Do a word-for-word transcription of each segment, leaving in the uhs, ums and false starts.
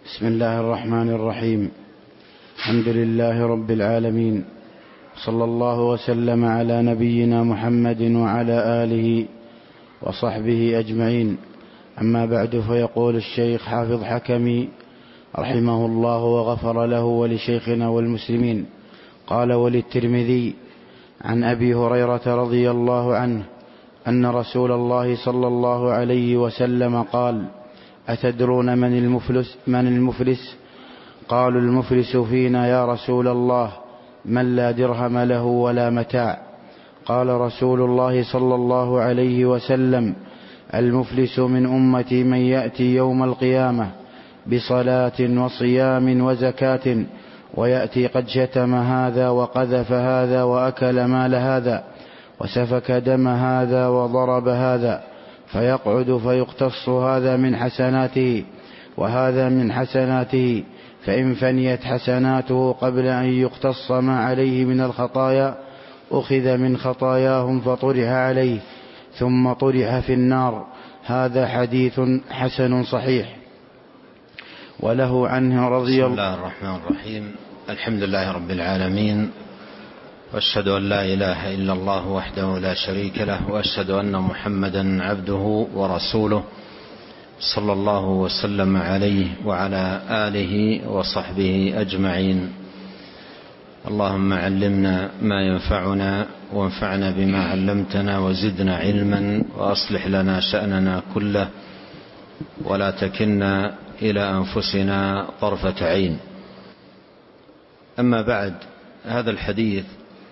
بسم الله الرحمن الرحيم. الحمد لله رب العالمين، صلى الله وسلم على نبينا محمد وعلى آله وصحبه أجمعين. أما بعد، فيقول الشيخ حافظ حكمي رحمه الله وغفر له ولشيخنا والمسلمين، قال: وللترمذي عن أبي هريرة رضي الله عنه أن رسول الله صلى الله عليه وسلم قال: أتدرون من المفلس, من المفلس؟ قالوا: المفلس فينا يا رسول الله من لا درهم له ولا متاع. قال رسول الله صلى الله عليه وسلم: المفلس من أمتي من يأتي يوم القيامة بصلاة وصيام وزكاة، ويأتي قد شتم هذا وقذف هذا وأكل مال هذا وسفك دم هذا وضرب هذا، فيقعد فيقتص هذا من حسناته وهذا من حسناته، فإن فنيت حسناته قبل أن يقتص ما عليه من الخطايا أخذ من خطاياهم فطرح عليه ثم طرح في النار. هذا حديث حسن صحيح. وله عنه رضي الله. بسم الله الرحمن الرحيم. الحمد لله رب العالمين، وأشهد أن لا إله إلا الله وحده لا شريك له، وأشهد أن محمدا عبده ورسوله، صلى الله وسلم عليه وعلى آله وصحبه أجمعين. اللهم علمنا ما ينفعنا وانفعنا بما علمتنا وزدنا علما، وأصلح لنا شأننا كله ولا تكلنا إلى أنفسنا طرفة عين. أما بعد، هذا الحديث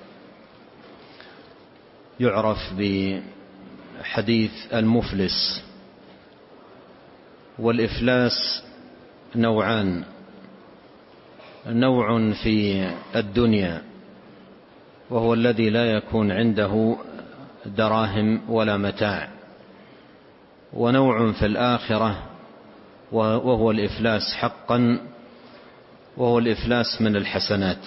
يعرف بحديث المفلس. والإفلاس نوعان: نوع في الدنيا وهو الذي لا يكون عنده دراهم ولا متاع، ونوع في الآخرة وهو الإفلاس حقا، وهو الإفلاس من الحسنات.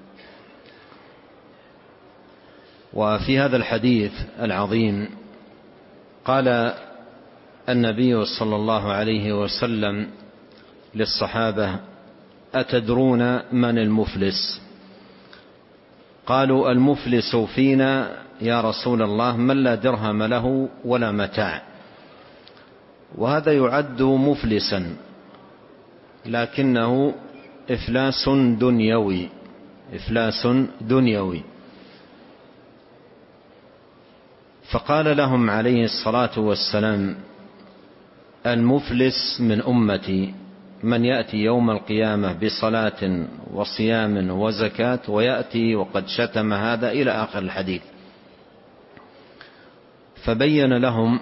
وفي هذا الحديث العظيم قال النبي صلى الله عليه وسلم للصحابة: أتدرون من المفلس؟ قالوا: المفلس فينا يا رسول الله من لا درهم له ولا متاع. وهذا يعد مفلسا، لكنه إفلاس دنيوي، إفلاس دنيوي. فقال لهم عليه الصلاة والسلام: المفلس من أمتي من يأتي يوم القيامة بصلاة وصيام وزكاة، ويأتي وقد شتم هذا، إلى آخر الحديث. فبين لهم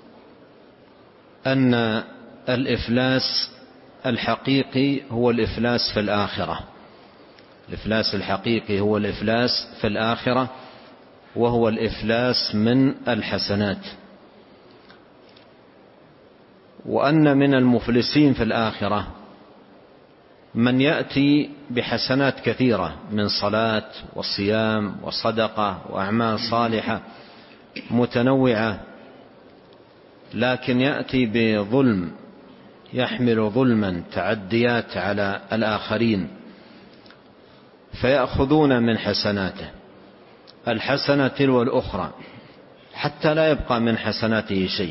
أن الإفلاس الحقيقي هو الإفلاس في الآخرة. الإفلاس الحقيقي هو الإفلاس في الآخرة، وهو الإفلاس من الحسنات. وأن من المفلسين في الآخرة من يأتي بحسنات كثيرة من صلاة وصيام وصدقة وأعمال صالحة متنوعة، لكن يأتي بظلم، يحمل ظلما، تعديات على الآخرين، فيأخذون من حسناته الحسنة تلو الأخرى حتى لا يبقى من حسناته شيء.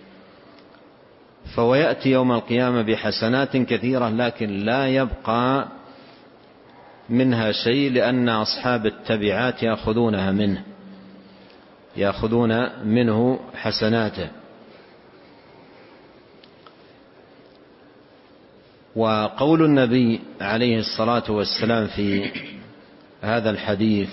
فهو يأتي يوم القيامة بحسنات كثيرة، لكن لا يبقى منها شيء، لأن أصحاب التبعات يأخذونها منه، يأخذون منه حسناته. وقول النبي عليه الصلاة والسلام في هذا الحديث: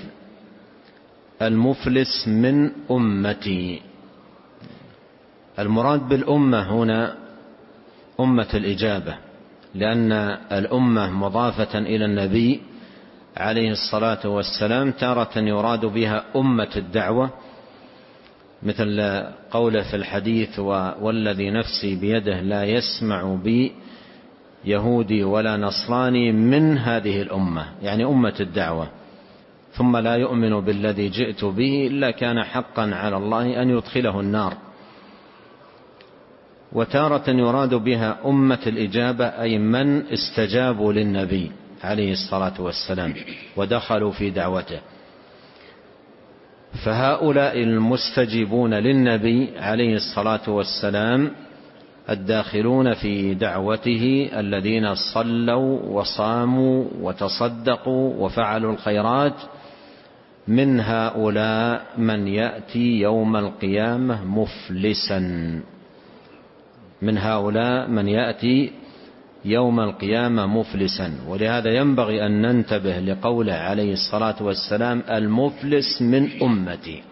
المفلس من أمتي، المراد بالأمة هنا أمة الإجابة، لأن الأمة مضافة إلى النبي عليه الصلاة والسلام تارة يراد بها أمة الدعوة، مثل قوله في الحديث: والذي نفسي بيده لا يسمع بي يهودي ولا نصراني من هذه الأمة، يعني أمة الدعوة، ثم لا يؤمن بالذي جئت به إلا كان حقا على الله أن يدخله النار. وتارة يراد بها أمة الإجابة، أي من استجابوا للنبي عليه الصلاة والسلام ودخلوا في دعوته. فهؤلاء المستجيبون للنبي عليه الصلاة والسلام الداخلون في دعوته الذين صلوا وصاموا وتصدقوا وفعلوا الخيرات، من هؤلاء من يأتي يوم القيامة مفلسا، من هؤلاء من يأتي يوم القيامة مفلسا. ولهذا ينبغي أن ننتبه لقوله عليه الصلاة والسلام المفلس من أمتي،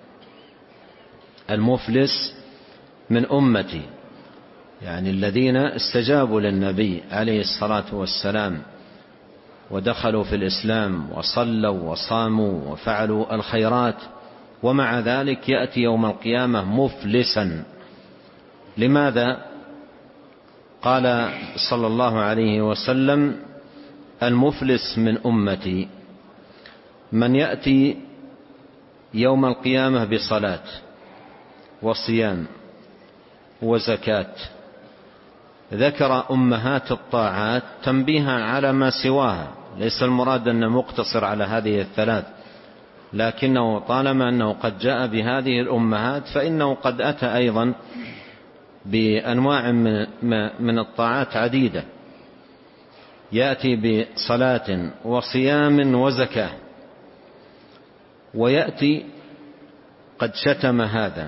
المفلس من أمتي، يعني الذين استجابوا للنبي عليه الصلاة والسلام ودخلوا في الإسلام وصلوا وصاموا وفعلوا الخيرات، ومع ذلك يأتي يوم القيامة مفلسا. لماذا؟ قال صلى الله عليه وسلم المفلس من أمتي من يأتي يوم القيامة بصلاة وصيام وزكاة، ذكر أمهات الطاعات تنبيها على ما سواها، ليس المراد أنه مقتصر على هذه الثلاث، لكنه طالما أنه قد جاء بهذه الأمهات فإنه قد أتى أيضا بأنواع من الطاعات عديدة، يأتي بصلاة وصيام وزكاة، ويأتي قد شتم هذا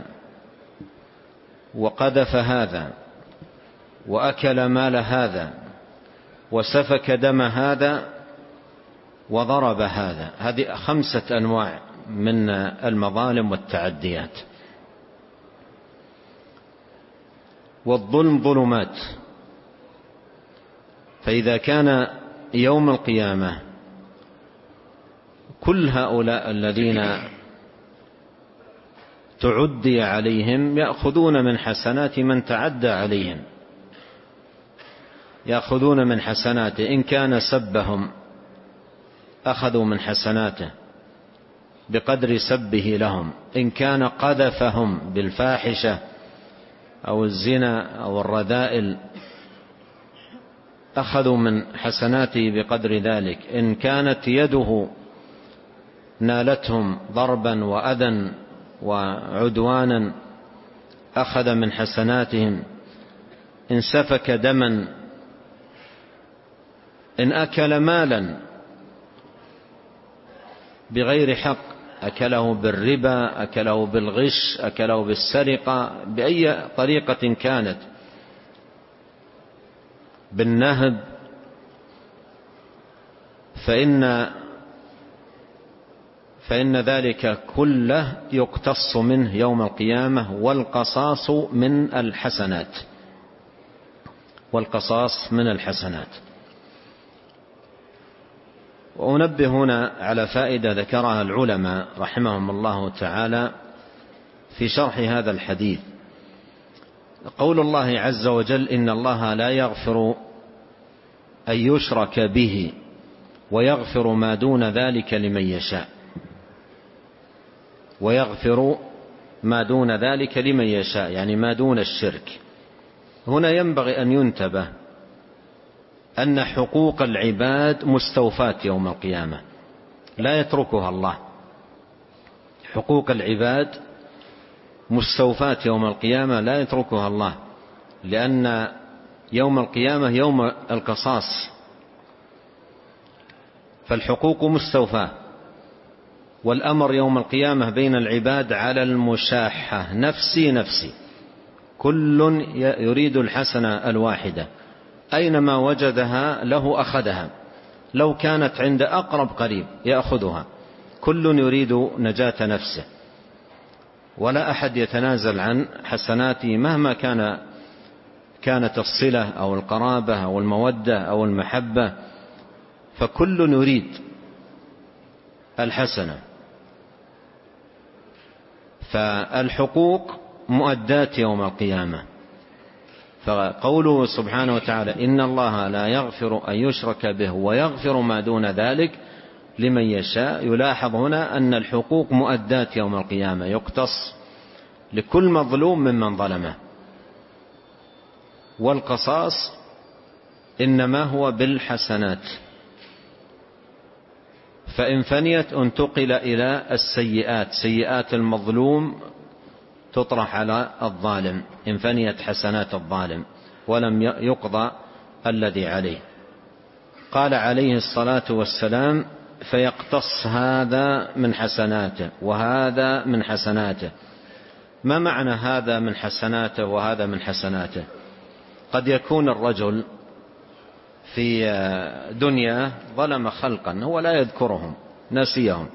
وقذف هذا وأكل مال هذا وسفك دم هذا وضرب هذا. هذه خمسة أنواع من المظالم والتعديات. والظلم ظلمات، فإذا كان يوم القيامة كل هؤلاء الذين تعدي عليهم يأخذون من حسنات من تعدى عليهم، يأخذون من حسناته، إن كان سبهم أخذوا من حسناته بقدر سبه لهم، إن كان قذفهم بالفاحشة أو الزنا أو الرذائل أخذوا من حسناته بقدر ذلك، إن كانت يده نالتهم ضربا وأذى وعدوانا أخذ من حسناتهم، إن سفك دما، إن أكل مالا بغير حق، أكله بالربا، أكله بالغش، أكله بالسرقة، بأي طريقة كانت، بالنهب، فإن فإن ذلك كله يقتص منه يوم القيامة، والقصاص من الحسنات، والقصاص من الحسنات. وأنبه هنا على فائدة ذكرها العلماء رحمهم الله تعالى في شرح هذا الحديث. قول الله عز وجل إن الله لا يغفر أن يشرك به ويغفر ما دون ذلك لمن يشاء، ويغفر ما دون ذلك لمن يشاء، يعني ما دون الشرك. هنا ينبغي أن ينتبه أن حقوق العباد مستوفاة يوم القيامة لا يتركها الله، حقوق العباد مستوفاة يوم القيامة لا يتركها الله، لأن يوم القيامة يوم القصاص، فالحقوق مستوفاة. والأمر يوم القيامة بين العباد على المشاحة، نفسي نفسي، كل يريد الحسنة الواحدة، أينما وجدها له أخذها، لو كانت عند أقرب قريب يأخذها، كل يريد نجاة نفسه، ولا أحد يتنازل عن حسناته مهما كان كانت الصلة أو القرابة أو المودة أو المحبة، فكل يريد الحسنة. فالحقوق مؤداة يوم القيامة. فقوله سبحانه وتعالى إن الله لا يغفر أن يشرك به ويغفر ما دون ذلك لمن يشاء، يلاحظ هنا أن الحقوق مؤداة يوم القيامة، يقتص لكل مظلوم ممن ظلمه. والقصاص إنما هو بالحسنات، فإن فنيت انتقل إلى السيئات، سيئات المظلوم تطرح على الظالم إن فنيت حسنات الظالم ولم يقضى الذي عليه. قال عليه الصلاة والسلام: فيقتص هذا من حسناته وهذا من حسناته. ما معنى هذا من حسناته وهذا من حسناته؟ قد يكون الرجل في دنيا ظلم خلقا هو لا يذكرهم، نسيهم،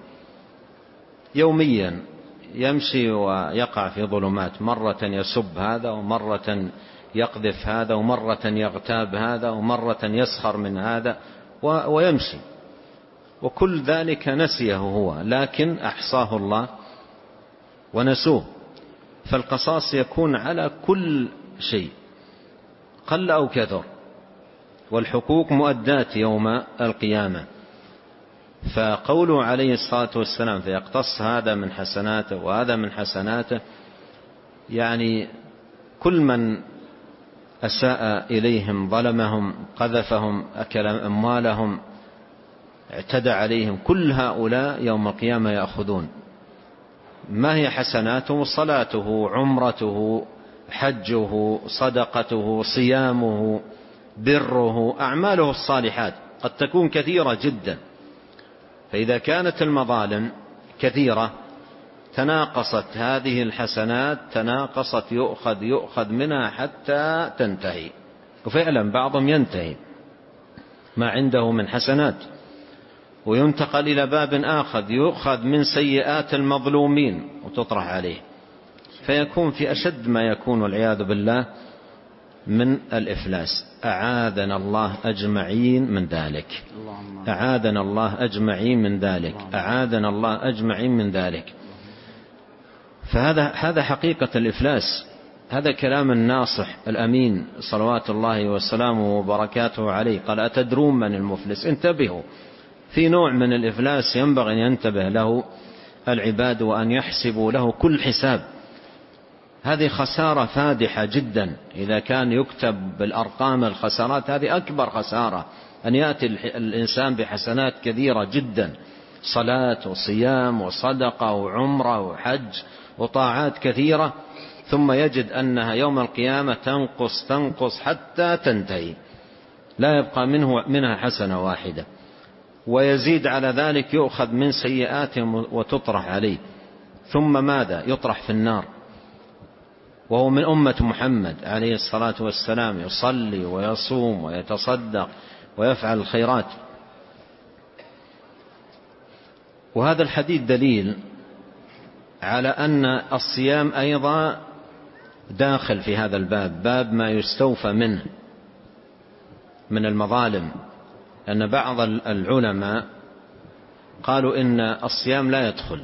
يوميا يمشي ويقع في ظلمات، مرة يسب هذا ومرة يقذف هذا ومرة يغتاب هذا ومرة يسخر من هذا ويمشي، وكل ذلك نسيه هو، لكن أحصاه الله ونسوه. فالقصاص يكون على كل شيء قل أو كثر، والحقوق مؤداة يوم القيامة. فقوله عليه الصلاة والسلام: فيقتص هذا من حسناته وهذا من حسناته، يعني كل من أساء إليهم، ظلمهم، قذفهم، أكل أموالهم، اعتدى عليهم، كل هؤلاء يوم القيامة يأخذون. ما هي حسناته؟ صلاته، عمرته، حجه، صدقته، صيامه، بره، أعماله الصالحات قد تكون كثيرة جدا. فإذا كانت المظالم كثيرة تناقصت هذه الحسنات، تناقصت، يؤخذ يؤخذ منها حتى تنتهي. وفعلا بعضهم ينتهي ما عنده من حسنات، وينتقل إلى باب آخر يؤخذ من سيئات المظلومين وتطرح عليه، فيكون في أشد ما يكون والعياذ بالله من الإفلاس. أعاذنا الله أجمعين من ذلك، أعاذنا الله أجمعين من ذلك، أعاذنا الله أجمعين من ذلك. فهذا هذا حقيقة الإفلاس. هذا كلام الناصح الأمين صلوات الله وسلامه وبركاته عليه. قال: أتدرون من المفلس؟ انتبهوا، في نوع من الإفلاس ينبغي أن ينتبه له العباد وأن يحسبوا له كل حساب. هذه خسارة فادحة جدا، إذا كان يكتب بالأرقام الخسارات هذه أكبر خسارة، أن يأتي الإنسان بحسنات كثيرة جدا، صلاة وصيام وصدقة وعمرة وحج وطاعات كثيرة، ثم يجد أنها يوم القيامة تنقص تنقص حتى تنتهي، لا يبقى منه منها حسنة واحدة، ويزيد على ذلك يؤخذ من سيئاتهم وتطرح عليه. ثم ماذا؟ يطرح في النار، وهو من أمة محمد عليه الصلاة والسلام، يصلي ويصوم ويتصدق ويفعل الخيرات. وهذا الحديث دليل على أن الصيام أيضا داخل في هذا الباب، باب ما يستوفى منه من المظالم. أن بعض العلماء قالوا إن الصيام لا يدخل،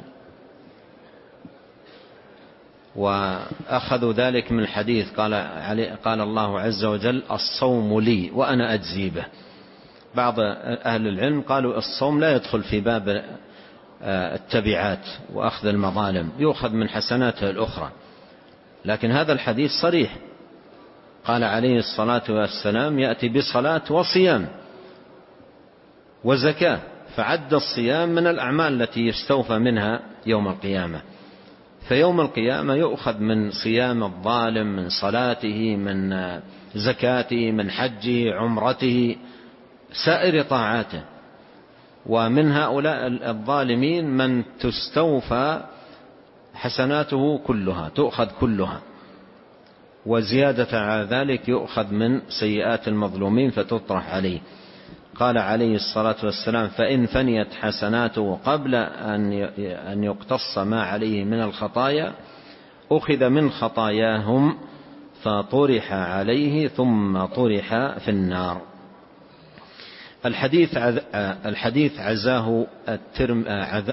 وأخذوا ذلك من الحديث قال, قال الله عز وجل: الصوم لي وأنا أجزي به. بعض أهل العلم قالوا الصوم لا يدخل في باب التبعات وأخذ المظالم، يؤخذ من حسناته الأخرى. لكن هذا الحديث صريح، قال عليه الصلاة والسلام: يأتي بصلاة وصيام وزكاة، فعد الصيام من الأعمال التي يستوفى منها يوم القيامة. فيوم القيامة يؤخذ من صيام الظالم، من صلاته، من زكاته، من حجه، عمرته، سائر طاعاته. ومن هؤلاء الظالمين من تستوفى حسناته كلها، تؤخذ كلها، وزيادة على ذلك يؤخذ من سيئات المظلومين فتطرح عليه. قال عليه الصلاة والسلام: فإن فنيت حسناته قبل أن يقتص ما عليه من الخطايا أخذ من خطاياهم فطرح عليه ثم طرح في النار. الحديث الحديث عزاه الترم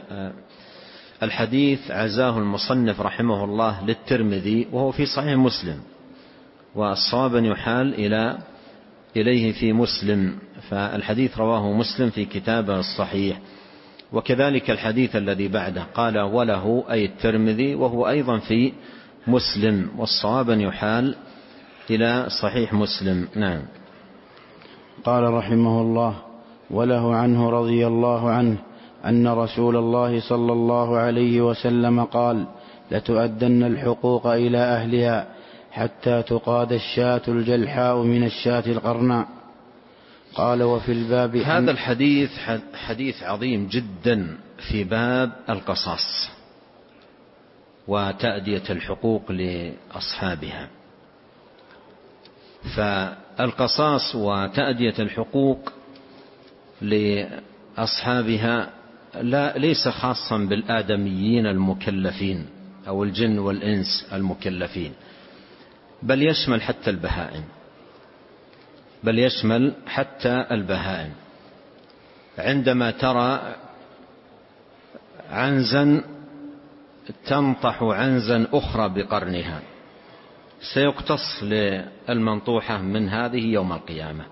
الحديث عزاه المصنف رحمه الله للترمذي، وهو في صحيح مسلم، والصواب يحال إلى إليه في مسلم، فالحديث رواه مسلم في كتابه الصحيح. وكذلك الحديث الذي بعده قال: وله أي الترمذي، وهو أيضا في مسلم، والصواب يحال إلى صحيح مسلم. نعم. قال رحمه الله: وله عنه رضي الله عنه أن رسول الله صلى الله عليه وسلم قال: لتؤدن الحقوق إلى أهلها حتى تقاد الشاة الجلحاء من الشاة القرناء. قال: وفي الباب هذا الحديث حديث عظيم جدا في باب القصاص وتأدية الحقوق لأصحابها. فالقصاص وتأدية الحقوق لأصحابها لا ليس خاصا بالآدميين المكلفين أو الجن والإنس المكلفين، بل يشمل حتى البهائم بل يشمل حتى البهائم. عندما ترى عنزا تنطح عنزا أخرى بقرنها سيقتص للمنطوحة من هذه يوم القيامة،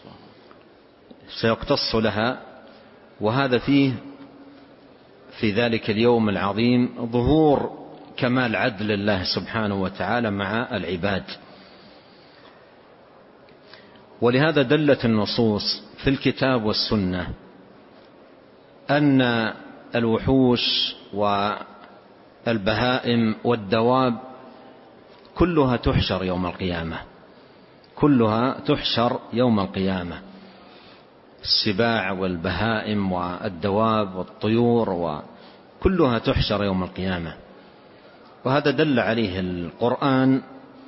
سيقتص لها. وهذا فيه في ذلك اليوم العظيم ظهور كمال عدل الله سبحانه وتعالى مع العباد. ولهذا دلت النصوص في الكتاب والسنة أن الوحوش والبهائم والدواب كلها تحشر يوم القيامة، كلها تحشر يوم القيامة، السباع والبهائم والدواب والطيور وكلها تحشر يوم القيامة. وهذا دل عليه القرآن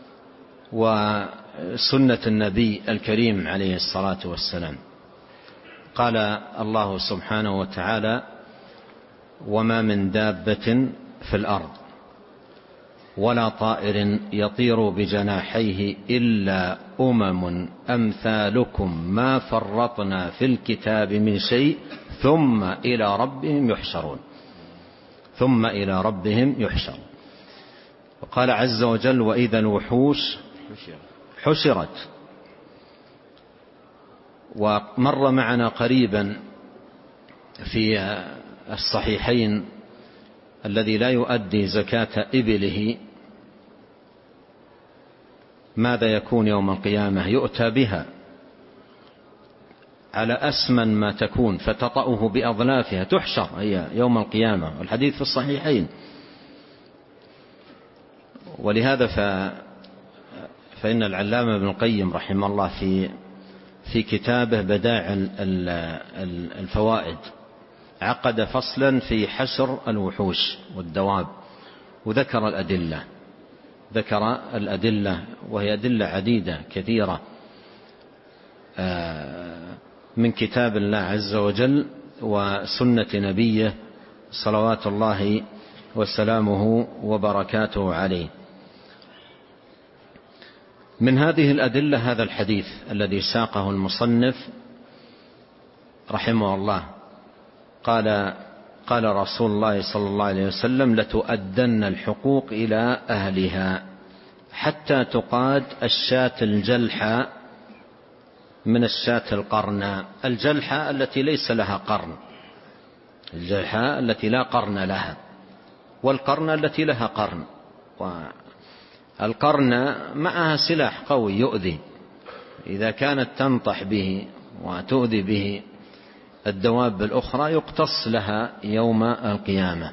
وسنة النبي الكريم عليه الصلاة والسلام. قال الله سبحانه وتعالى: وما من دابة في الأرض ولا طائر يطير بجناحيه إلا أمم أمثالكم ما فرطنا في الكتاب من شيء ثم إلى ربهم يحشرون ثم إلى ربهم يحشرون. وقال عز وجل: وإذا الوحوش حشرت. ومر معنا قريبا في الصحيحين الذي لا يؤدي زكاة إبله ماذا يكون يوم القيامة؟ يؤتى بها على أسمن ما تكون فتطأه بأظلافها، تحشر هي يوم القيامة، والحديث في الصحيحين. ولهذا ف... فإن العلامة ابن القيم رحمه الله في في كتابه بدائع الفوائد عقد فصلا في حشر الوحوش والدواب، وذكر الأدلة ذكر الأدلة وهي أدلة عديدة كثيرة من كتاب الله عز وجل وسنة نبيه صلوات الله وسلامه وبركاته عليه. من هذه الأدلة هذا الحديث الذي ساقه المصنف رحمه الله، قال قال رسول الله صلى الله عليه وسلم: لتؤدن الحقوق إلى أهلها حتى تقاد الشاة الجلحى من الشاة القرناء. الجلحى التي ليس لها قرن، الجلحى التي لا قرن لها، والقرن التي لها قرن. والقرن معها سلاح قوي يؤذي، إذا كانت تنطح به وتؤذي به الدواب الأخرى يقتص لها يوم القيامة،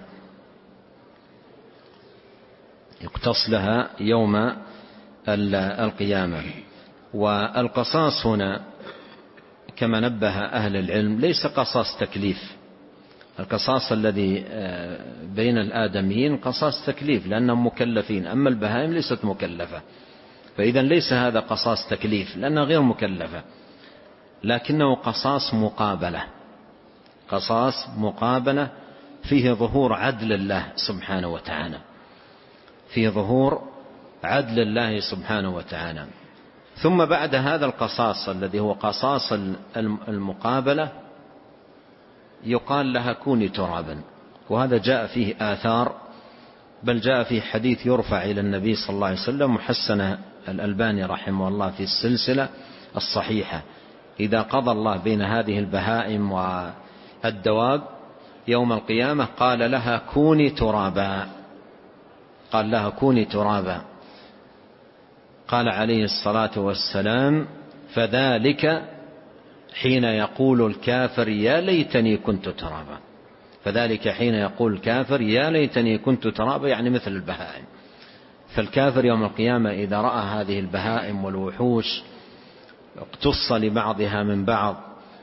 يقتص لها يوم القيامة. والقصاص هنا كما نبه أهل العلم ليس قصاص تكليف. القصاص الذي بين الآدميين قصاص تكليف لأنهم مكلفين، أما البهائم ليست مكلفة، فإذا ليس هذا قصاص تكليف لأنها غير مكلفة، لكنه قصاص مقابلة، قصاص مقابلة فيه ظهور عدل الله سبحانه وتعالى، فيه ظهور عدل الله سبحانه وتعالى. ثم بعد هذا القصاص الذي هو قصاص المقابلة يقال لها كوني ترابا. وهذا جاء فيه آثار، بل جاء فيه حديث يرفع إلى النبي صلى الله عليه وسلم محسن الألباني رحمه الله في السلسلة الصحيحة: إذا قضى الله بين هذه البهائم والدواب يوم القيامة قال لها كوني ترابا، قال لها كوني ترابا. قال عليه الصلاة والسلام: فذلك حين يقول الكافر يا ليتني كنت ترابا. فذلك حين يقول الكافر يا ليتني كنت ترابا، يعني مثل البهائم. فالكافر يوم القيامة إذا رأى هذه البهائم والوحوش اقتص لبعضها من بعض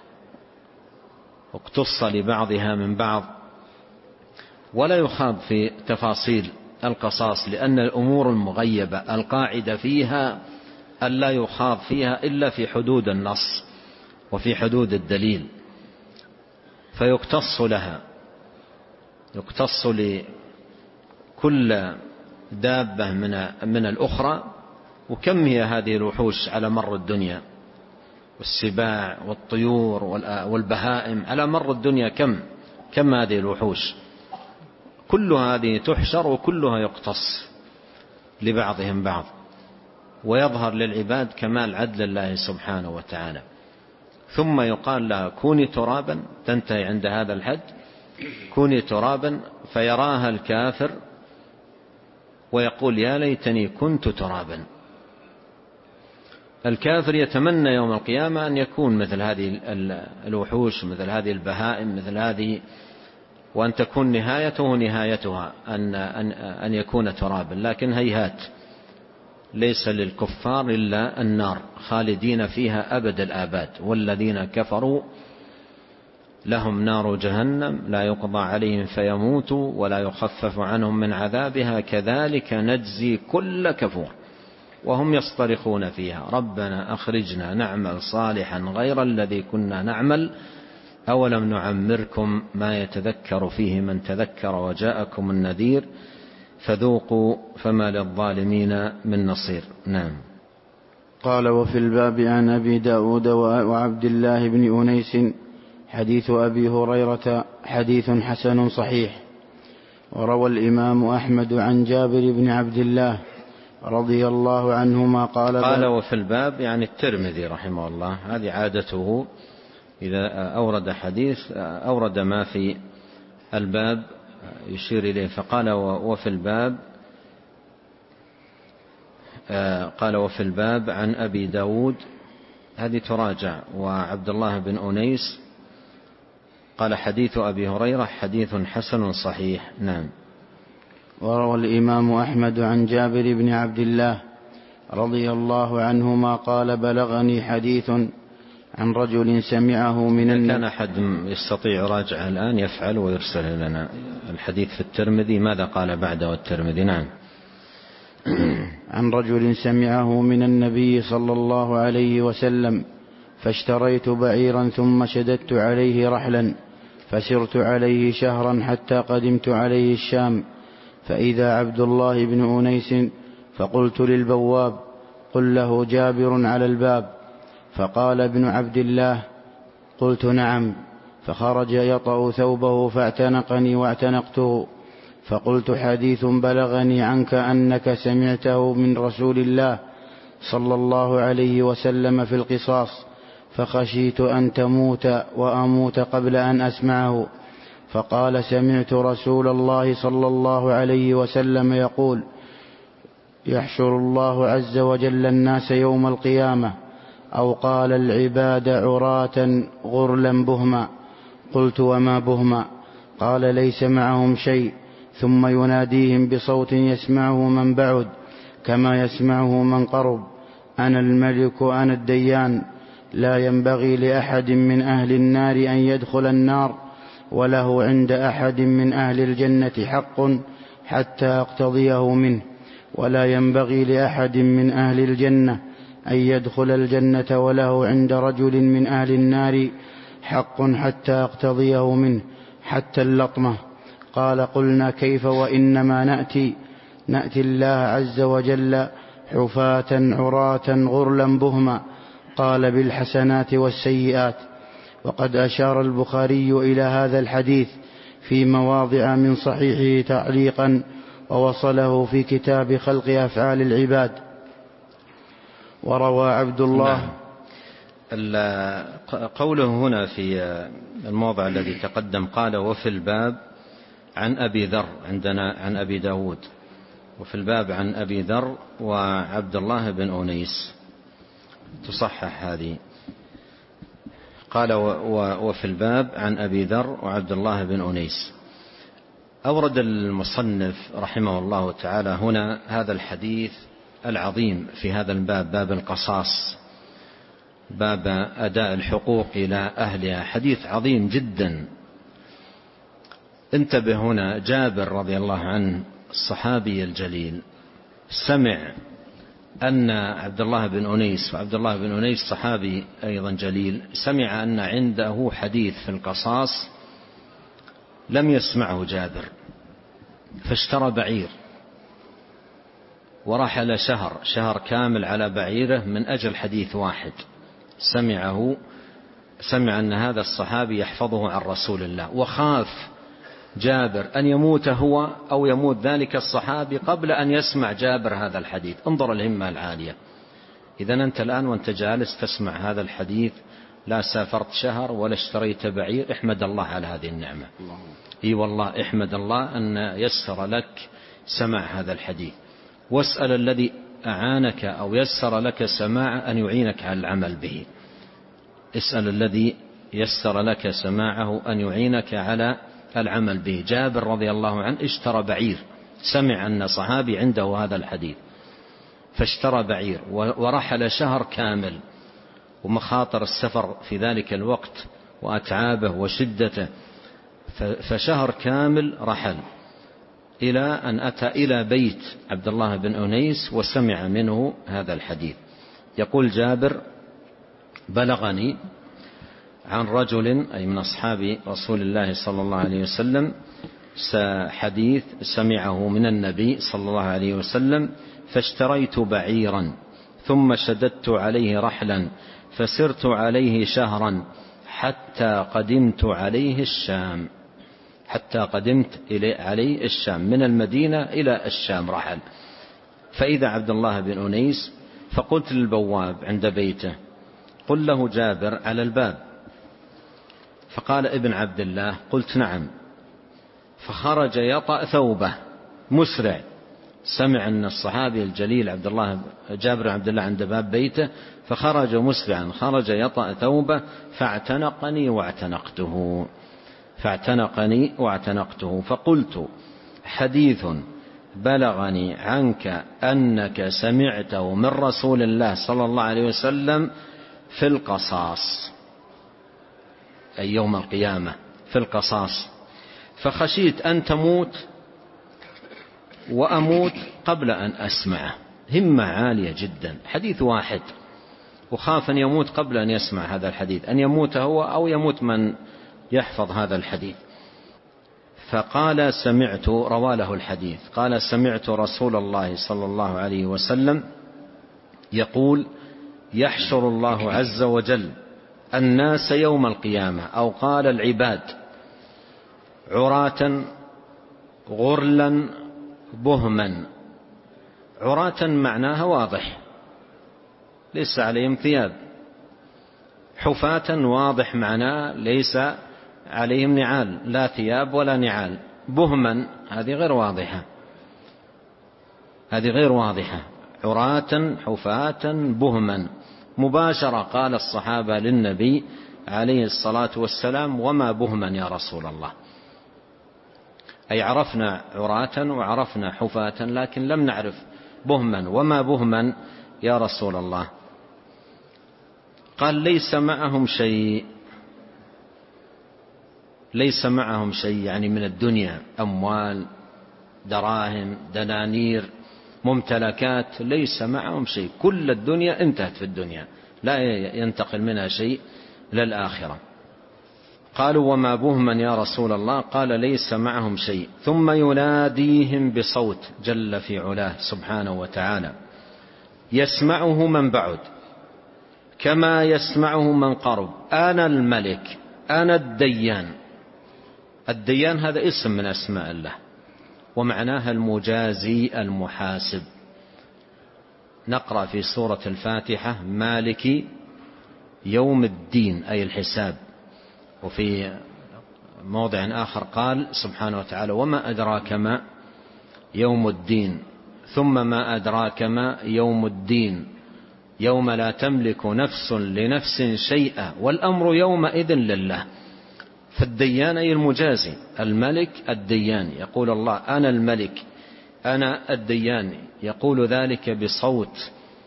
اقتص لبعضها من بعض ولا يخاض في تفاصيل القصاص، لأن الأمور المغيبة القاعدة فيها ألا يخاض فيها إلا في حدود النص وفي حدود الدليل، فيقتص لها، يقتص لكل دابة من من الأخرى. وكم هي هذه الوحوش على مر الدنيا، والسباع والطيور والبهائم على مر الدنيا، كم كم هذه الوحوش، كل هذه تحشر وكلها يقتص لبعضهم بعض، ويظهر للعباد كمال عدل الله سبحانه وتعالى. ثم يقال لها كوني ترابا، تنتهي عند هذا الحد، كوني ترابا، فيراها الكافر ويقول يا ليتني كنت ترابا. الكافر يتمنى يوم القيامة أن يكون مثل هذه الوحوش، مثل هذه البهائم، مثل هذه، وأن تكون نهايته نهايتها أن, أن, أن يكون ترابا. لكن هيهات، ليس للكفار إلا النار خالدين فيها أبد الآباد، والذين كفروا لهم نار جهنم لا يقضى عليهم فيموتوا ولا يخفف عنهم من عذابها كذلك نجزي كل كفور وهم يصطرخون فيها ربنا أخرجنا نعمل صالحا غير الذي كنا نعمل أولم نعمركم ما يتذكر فيه من تذكر وجاءكم النذير فذوقوا فما للظالمين من نصير. نعم. قال: وفي الباب عن أبي داود وعبد الله بن أنيس حديث أبي هريرة حديث حسن صحيح. وروى الإمام أحمد عن جابر بن عبد الله رضي الله عنهما قال: قال وفي الباب يعني الترمذي رحمه الله، هذه عادته إذا أورد حديث أورد ما في الباب يشير إليه، فقال وفي الباب قال وفي الباب عن أبي داود، هذه تراجع، وعبد الله بن أنيس قال حديث أبي هريرة حديث حسن صحيح. نعم. وروى الإمام أحمد عن جابر بن عبد الله رضي الله عنهما قال: بلغني حديث عن رجل سمعه من النبي. كان أحد يستطيع يراجع الآن يفعل ويرسل لنا الحديث في الترمذي ماذا قال بعده الترمذي. نعم. عن رجل سمعه من النبي صلى الله عليه وسلم: فاشتريت بعيرا ثم شددت عليه رحلا فسرت عليه شهرا حتى قدمت عليه الشام، فإذا عبد الله بن أنيس، فقلت للبواب: قل له جابر على الباب. فقال ابن عبد الله: قلت نعم. فخرج يطأ ثوبه فاعتنقني واعتنقته، فقلت: حديث بلغني عنك أنك سمعته من رسول الله صلى الله عليه وسلم في القصاص، فخشيت أن تموت وأموت قبل أن أسمعه. فقال: سمعت رسول الله صلى الله عليه وسلم يقول: يحشر الله عز وجل الناس يوم القيامة، أو قال العباد عراة غرلا بهما. قلت: وما بهما؟ قال: ليس معهم شيء، ثم يناديهم بصوت يسمعه من بعد كما يسمعه من قرب: أنا الملك أنا الديان، لا ينبغي لأحد من أهل النار أن يدخل النار، وله عند أحد من أهل الجنة حق حتى أقتضيه منه، ولا ينبغي لأحد من أهل الجنة أن يدخل الجنة، وله عند رجل من أهل النار حق حتى أقتضيه منه، حتى اللطمة. قال: قلنا: كيف وإنما نأتي نأتي الله عز وجل حفاة عراة غرلا بهما؟ قال: بالحسنات والسيئات. وقد أشار البخاري إلى هذا الحديث في مواضع من صحيحه تعليقا، ووصله في كتاب خلق أفعال العباد. وروى عبد الله. نعم. قوله هنا في الموضع الذي تقدم قال وفي الباب عن أبي ذر عندنا عن أبي داود، وفي الباب عن أبي ذر وعبد الله بن أنيس، تصحح هذه. قال وفي الباب عن أبي ذر وعبد الله بن أنيس. أورد المصنف رحمه الله تعالى هنا هذا الحديث العظيم في هذا الباب، باب القصاص، باب أداء الحقوق إلى أهلها، حديث عظيم جدا. انتبه هنا، جابر رضي الله عنه الصحابي الجليل سمع أن عبد الله بن أنيس، وعبد الله بن أنيس صحابي أيضا جليل، سمع أن عنده حديث في القصاص لم يسمعه جابر، فاشترى بعير ورحل شهر شهر كامل على بعيره من أجل حديث واحد سمعه، سمع أن هذا الصحابي يحفظه عن رسول الله، وخاف جابر أن يموت هو أو يموت ذلك الصحابي قبل أن يسمع جابر هذا الحديث. انظر الهمة العالية. إذن أنت الآن وأنت جالس تسمع هذا الحديث، لا سافرت شهر ولا اشتريت بعير، احمد الله على هذه النعمة. اي والله احمد الله أن يسر لك سماع هذا الحديث، واسأل الذي أعانك أو يسر لك سماع أن يعينك على العمل به. اسأل الذي يسر لك سماعه أن يعينك على العمل به. جابر رضي الله عنه اشترى بعير، سمع أن صحابي عنده هذا الحديث فاشترى بعير ورحل شهر كامل، ومخاطر السفر في ذلك الوقت وأتعابه وشدته، فشهر كامل رحل إلى أن أتى إلى بيت عبد الله بن أنيس وسمع منه هذا الحديث. يقول جابر: بلغني عن رجل أي من أصحاب رسول الله صلى الله عليه وسلم حديث سمعه من النبي صلى الله عليه وسلم، فاشتريت بعيرا ثم شددت عليه رحلا فسرت عليه شهرا حتى قدمت عليه الشام، حتى قدمت إلي عليه الشام، من المدينة إلى الشام رحل. فإذا عبد الله بن أنيس، فقلت للبواب عند بيته: قل له جابر على الباب. فقال: ابن عبد الله. قلت: نعم. فخرج يطأ ثوبه مسرع، سمع أن الصحابي الجليل عبد الله جابر عبد الله عند باب بيته، فخرج مسرعا، خرج يطأ ثوبه فاعتنقني واعتنقته فاعتنقني واعتنقته فقلت: حديث بلغني عنك أنك سمعته من رسول الله صلى الله عليه وسلم في القصاص، أي يوم القيامة في القصاص، فخشيت أن تموت وأموت قبل أن أسمعه. همة عالية جدا، حديث واحد، وخاف أن يموت قبل أن يسمع هذا الحديث، أن يموت هو أو يموت من يحفظ هذا الحديث. فقال: سمعت، روى له الحديث، قال: سمعت رسول الله صلى الله عليه وسلم يقول: يحشر الله عز وجل الناس يوم القيامة، أو قال العباد، عراة غرلا بهما. عراة معناها واضح، ليس عليهم ثياب. حفاة واضح معناه ليس عليهم نعال، لا ثياب ولا نعال. بهما هذه غير واضحة، هذه غير واضحة. عراة حفاة بهما، مباشرة قال الصحابة للنبي عليه الصلاة والسلام: وما بهما يا رسول الله؟ أي عرفنا عراة وعرفنا حفاة، لكن لم نعرف بهما، وما بهما يا رسول الله؟ قال: ليس معهم شيء. ليس معهم شيء يعني من الدنيا، أموال، دراهم، دنانير، ممتلكات، ليس معهم شيء، كل الدنيا انتهت في الدنيا، لا ينتقل منها شيء للآخرة. قالوا: وما بهما يا رسول الله؟ قال: ليس معهم شيء. ثم يناديهم بصوت جل في علاه سبحانه وتعالى، يسمعه من بعد كما يسمعه من قرب: أنا الملك، أنا الديان. الديان هذا اسم من أسماء الله، ومعناها المجازي المحاسب. نقرأ في سورة الفاتحة: مالك يوم الدين، أي الحساب. وفي موضع آخر قال سبحانه وتعالى: وما أدراك ما يوم الدين، ثم ما أدراك ما يوم الدين يوم لا تملك نفس لنفس شيئا والأمر يومئذ لله. فالديان أي المجازي، الملك الديان، يقول الله أنا الملك أنا الديان، يقول ذلك بصوت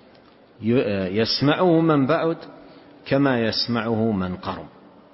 يسمعه من بعد كما يسمعه من قرب.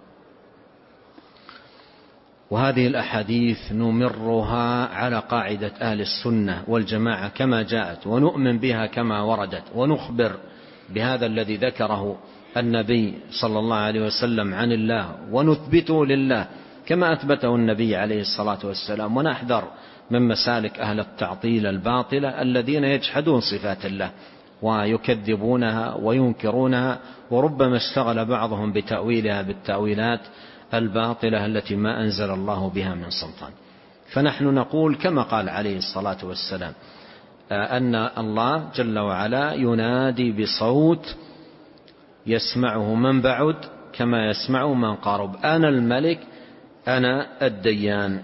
وهذه الأحاديث نمرها على قاعدة أهل السنة والجماعة كما جاءت، ونؤمن بها كما وردت، ونخبر بهذا الذي ذكره النبي صلى الله عليه وسلم عن الله، ونثبته لله كما أثبته النبي عليه الصلاة والسلام، ونحذر من مسالك أهل التعطيل الباطلة الذين يجحدون صفات الله ويكذبونها وينكرونها، وربما اشتغل بعضهم بتأويلها بالتأويلات الباطلة التي ما أنزل الله بها من سلطان. فنحن نقول كما قال عليه الصلاة والسلام أن الله جل وعلا ينادي بصوت يسمعه من بعد كما يسمعه من قارب، أنا الملك أنا الديان.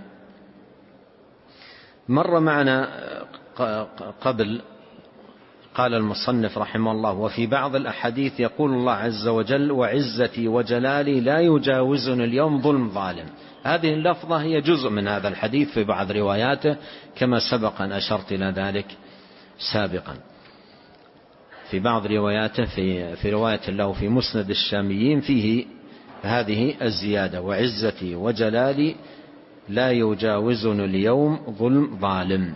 مر معنا قبل قال المصنف رحمه الله وفي بعض الأحاديث يقول الله عز وجل وعزتي وجلالي لا يجاوزني اليوم ظلم ظالم. هذه اللفظة هي جزء من هذا الحديث في بعض رواياته كما سبق أن أشرت إلى ذلك سابقا. في بعض رواياته في, في رواية له في مسند الشاميين فيه هذه الزيادة وعزتي وجلالي لا يجاوزني اليوم ظلم ظالم.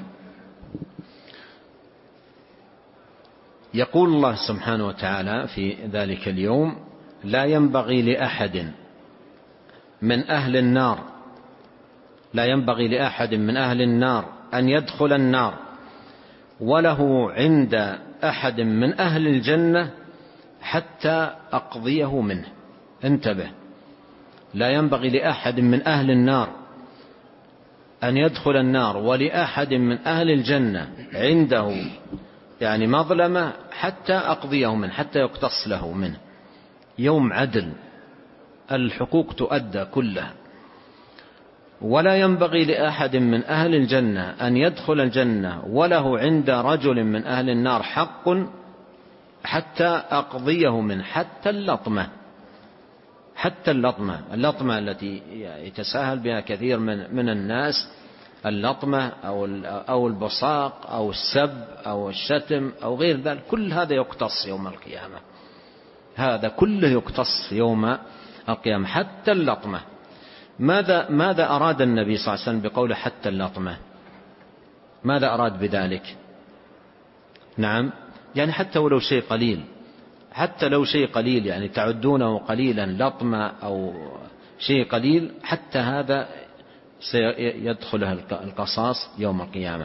يقول الله سبحانه وتعالى في ذلك اليوم لا ينبغي لأحد من أهل النار لا ينبغي لأحد من أهل النار أن يدخل النار وله عند أحد من أهل الجنة حتى أقضيه منه. انتبه، لا ينبغي لأحد من أهل النار أن يدخل النار ولأحد من أهل الجنة عنده يعني مظلمة حتى أقضيه منه، حتى يقتص له منه. يوم عدل، الحقوق تؤدى كلها. ولا ينبغي لأحد من أهل الجنة أن يدخل الجنة وله عند رجل من أهل النار حق حتى أقضيه منه، حتى اللطمة حتى اللطمة اللطمة التي يتساهل بها كثير من من الناس، اللطمة أو أو البصاق أو السب أو الشتم أو غير ذلك، كل هذا يقتص يوم القيامة. هذا كله يقتص يوم القيامة حتى اللطمة. ماذا ماذا أراد النبي صلى الله عليه وسلم بقوله حتى اللطمة؟ ماذا أراد بذلك؟ نعم، يعني حتى ولو شيء قليل، حتى لو شيء قليل يعني تعدونه قليلا لطمة أو شيء قليل، حتى هذا سيدخله القصاص يوم القيامة.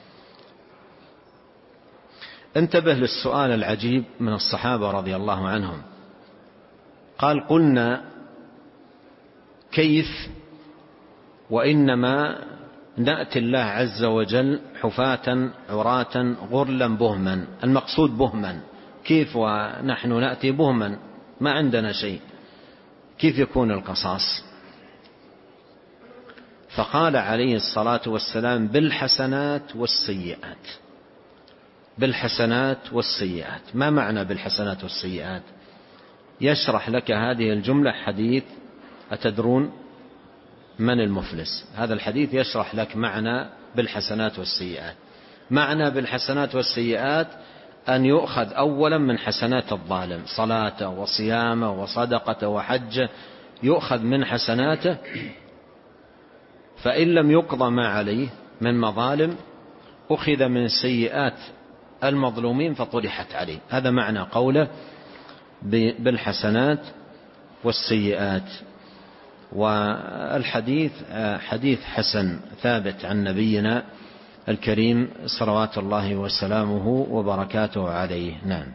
انتبه للسؤال العجيب من الصحابة رضي الله عنهم. قال قلنا كيف وإنما نأتي الله عز وجل حفاة عراة غرلا بهما. المقصود بهما، كيف ونحن نأتي بهما ما عندنا شيء، كيف يكون القصاص؟ فقال عليه الصلاة والسلام بالحسنات والسيئات. بالحسنات والسيئات. ما معنى بالحسنات والسيئات؟ يشرح لك هذه الجملة حديث أتدرون من المفلس. هذا الحديث يشرح لك معنى بالحسنات والسيئات. معنى بالحسنات والسيئات أن يؤخذ أولا من حسنات الظالم، صلاته وصيامه وصدقته وحجه، يؤخذ من حسناته، فإن لم يقضى ما عليه من مظالم أخذ من سيئات المظلومين فطرحت عليه. هذا معنى قوله بالحسنات والسيئات. والحديث حديث حسن ثابت عن نبينا الكريم صلوات الله وسلامه وبركاته عليه. نعم.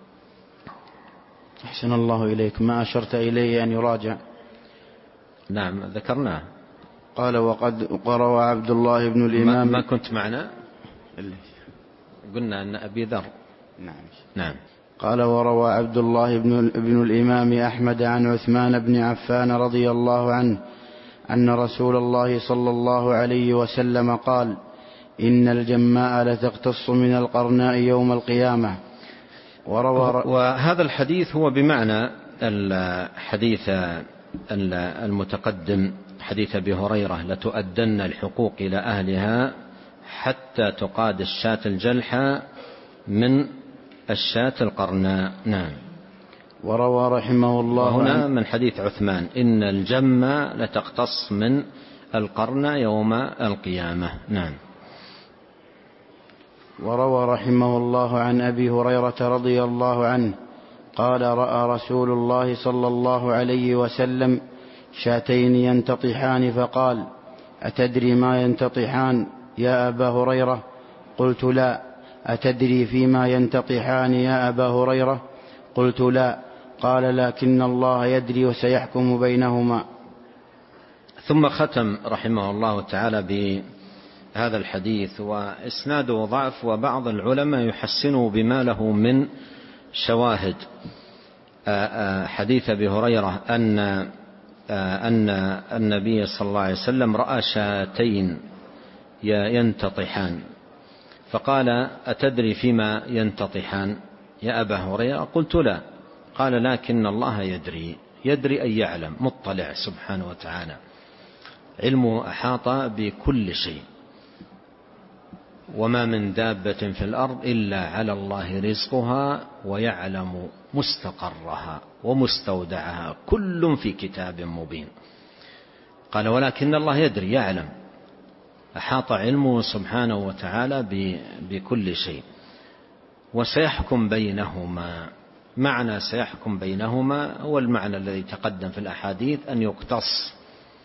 أحسن الله إليك. ما أشرت إليه أن يراجع. نعم ذكرناه. قال وقد روى عبد الله بن الإمام. ما كنت معنا قلنا أن أبي ذر. نعم. نعم. قال وروى عبد الله بن, بن الإمام أحمد عن عثمان بن عفان رضي الله عنه أن رسول الله صلى الله عليه وسلم قال إن الجماء لتقتص من القرناء يوم القيامة. وروى وهذا الحديث هو بمعنى الحديث المتقدم حديث أبي هريرة: لتؤدن الحقوق إلى أهلها حتى تقاد الشاة الجلحى من الشاة القرناء. نعم. وروى رحمه الله هنا من حديث عثمان: إن الجمة لتقتص من القرن يوم القيامة. نعم. وروى رحمه الله عن أبي هريرة رضي الله عنه قال: رأى رسول الله صلى الله عليه وسلم شاتين ينتطحان فقال: أتدري ما ينتطحان يا أبا هريرة؟ قلت: لا. أتدري فيما ينتطحان يا أبا هريرة؟ قلت: لا. قال: لكن الله يدري وسيحكم بينهما. ثم ختم رحمه الله تعالى بهذا الحديث، وإسناده ضعف، وبعض العلماء يحسنه بما له من شواهد. حديث أبي هريرة أن أن النبي صلى الله عليه وسلم رأى شاتين ينتطحان فقال: أتدري فيما ينتطحان يا أبا هريرة؟ قلت: لا. قال: لكن الله يدري. يدري أي يعلم، مطلع سبحانه وتعالى، علمه أحاط بكل شيء، وما من دابة في الأرض إلا على الله رزقها ويعلم مستقرها ومستودعها كل في كتاب مبين. قال: ولكن الله يدري، يعلم، أحاط علمه سبحانه وتعالى بكل شيء، وسيحكم بينهما. معنى سيحكم بينهما هو المعنى الذي تقدم في الأحاديث، أن يقتص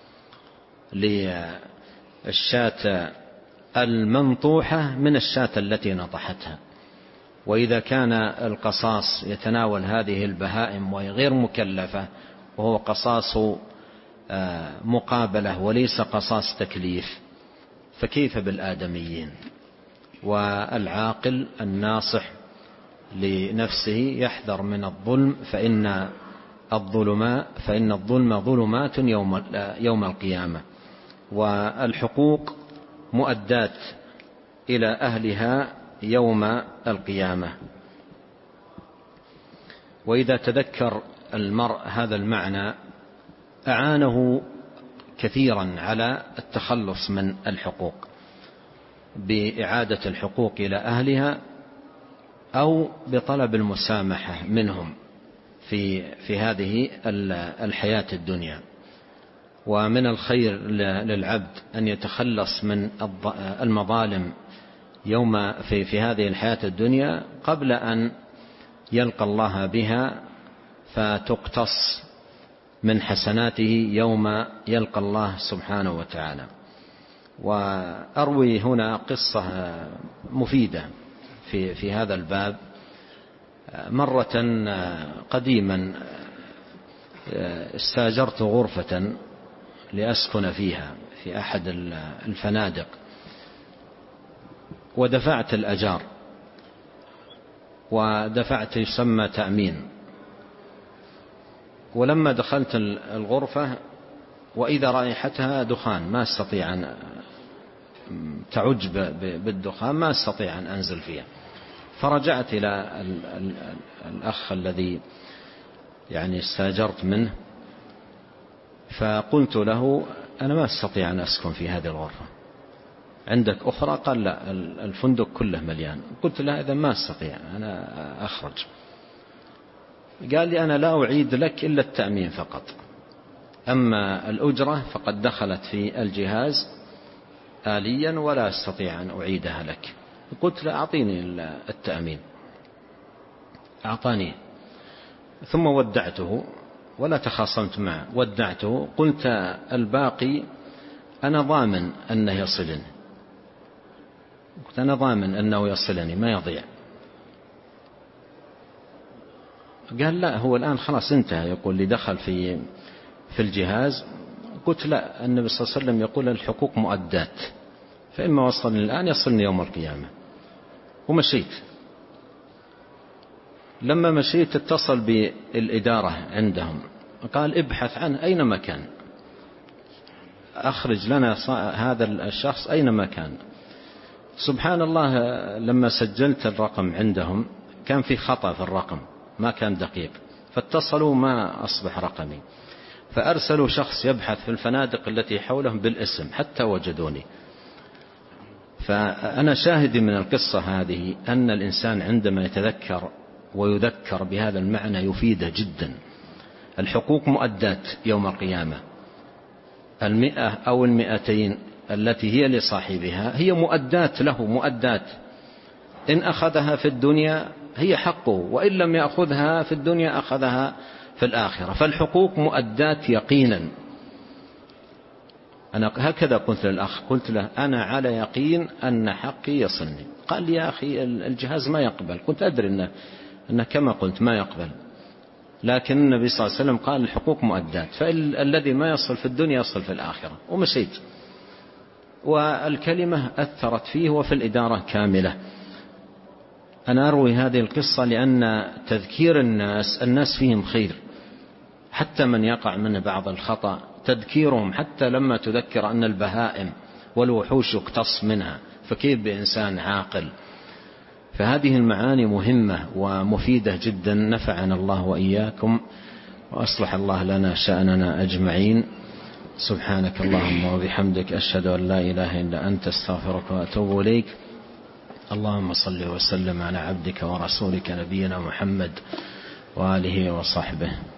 للشاة المنطوحة من الشاة التي نطحتها. وإذا كان القصاص يتناول هذه البهائم وهي غير مكلفة، وهو قصاص مقابلة وليس قصاص تكليف، فكيف بالآدميين؟ والعاقل الناصح لنفسه يحذر من الظلم، فإن الظلم فإن الظلم ظلمات يوم يوم القيامة، والحقوق مؤدات إلى أهلها يوم القيامة. وإذا تذكر المرء هذا المعنى أعانه كثيرا على التخلص من الحقوق، بإعادة الحقوق إلى أهلها أو بطلب المسامحة منهم في في هذه الحياة الدنيا. ومن الخير للعبد أن يتخلص من المظالم يوم في في هذه الحياة الدنيا قبل أن يلقى الله بها، فتقتص من حسناته يوم يلقى الله سبحانه وتعالى. وأروي هنا قصة مفيدة في في هذا الباب. مرة قديما استاجرت غرفة لأسكن فيها في أحد الفنادق، ودفعت الأجار، ودفعت يسمى تأمين. ولما دخلت الغرفة وإذا رائحتها دخان، ما استطيع أن تعج بالدخان، ما استطيع أن أنزل فيها. فرجعت إلى الأخ الذي يعني استاجرت منه، فقلت له: أنا ما استطيع أن أسكن في هذه الغرفة، عندك أخرى؟ قال: لا، الفندق كله مليان. قلت له: إذا ما استطيع، أنا أخرج. قال لي: أنا لا أعيد لك إلا التأمين فقط، أما الأجرة فقد دخلت في الجهاز آليا ولا أستطيع أن أعيدها لك. قلت له: أعطيني التأمين. أعطاني، ثم ودعته ولا تخاصمت معه، ودعته. قلت: الباقي أنا ضامن أنه يصلني، قلت: أنا ضامن أنه يصلني ما يضيع. قال: لا، هو الآن خلاص انتهى، يقول لي دخل في في الجهاز. قلت: لا، النبي صلى الله عليه وسلم يقول الحقوق مؤدات، فإما وصلني الآن يصلني يوم القيامة. ومشيت. لما مشيت اتصل بالإدارة عندهم، قال: ابحث عنه أينما كان، أخرج لنا هذا الشخص أينما كان. سبحان الله لما سجلت الرقم عندهم كان في خطأ في الرقم، ما كان دقيق، فاتصلوا ما أصبح رقمي، فأرسلوا شخص يبحث في الفنادق التي حولهم بالاسم حتى وجدوني. فأنا شاهدي من القصة هذه أن الإنسان عندما يتذكر ويذكر بهذا المعنى يفيده جدا. الحقوق مؤدات يوم القيامة، المئة أو المئتين التي هي لصاحبها هي مؤدات له، مؤدات إن أخذها في الدنيا هي حقه، وإن لم يأخذها في الدنيا أخذها في الآخرة. فالحقوق مؤدات يقينا. أنا هكذا قلت للأخ، قلت له أنا على يقين أن حقي يصلني. قال لي يا أخي الجهاز ما يقبل. كنت أدري أنه, أنه كما قلت ما يقبل، لكن النبي صلى الله عليه وسلم قال الحقوق مؤدات، فالذي ما يصل في الدنيا يصل في الآخرة. ومشيت، والكلمة أثرت فيه وفي الإدارة كاملة. أنا أروي هذه القصة لأن تذكير الناس الناس فيهم خير، حتى من يقع منه بعض الخطأ تذكيرهم، حتى لما تذكر أن البهائم والوحوش يقتص منها، فكيف بإنسان عاقل؟ فهذه المعاني مهمة ومفيدة جدا. نفعنا الله وإياكم وأصلح الله لنا شأننا أجمعين. سبحانك اللهم وبحمدك، أشهد أن لا إله إلا أنت، استغفرك وأتوب إليك. اللهم صل وسلم على عبدك ورسولك نبينا محمد وآله وصحبه.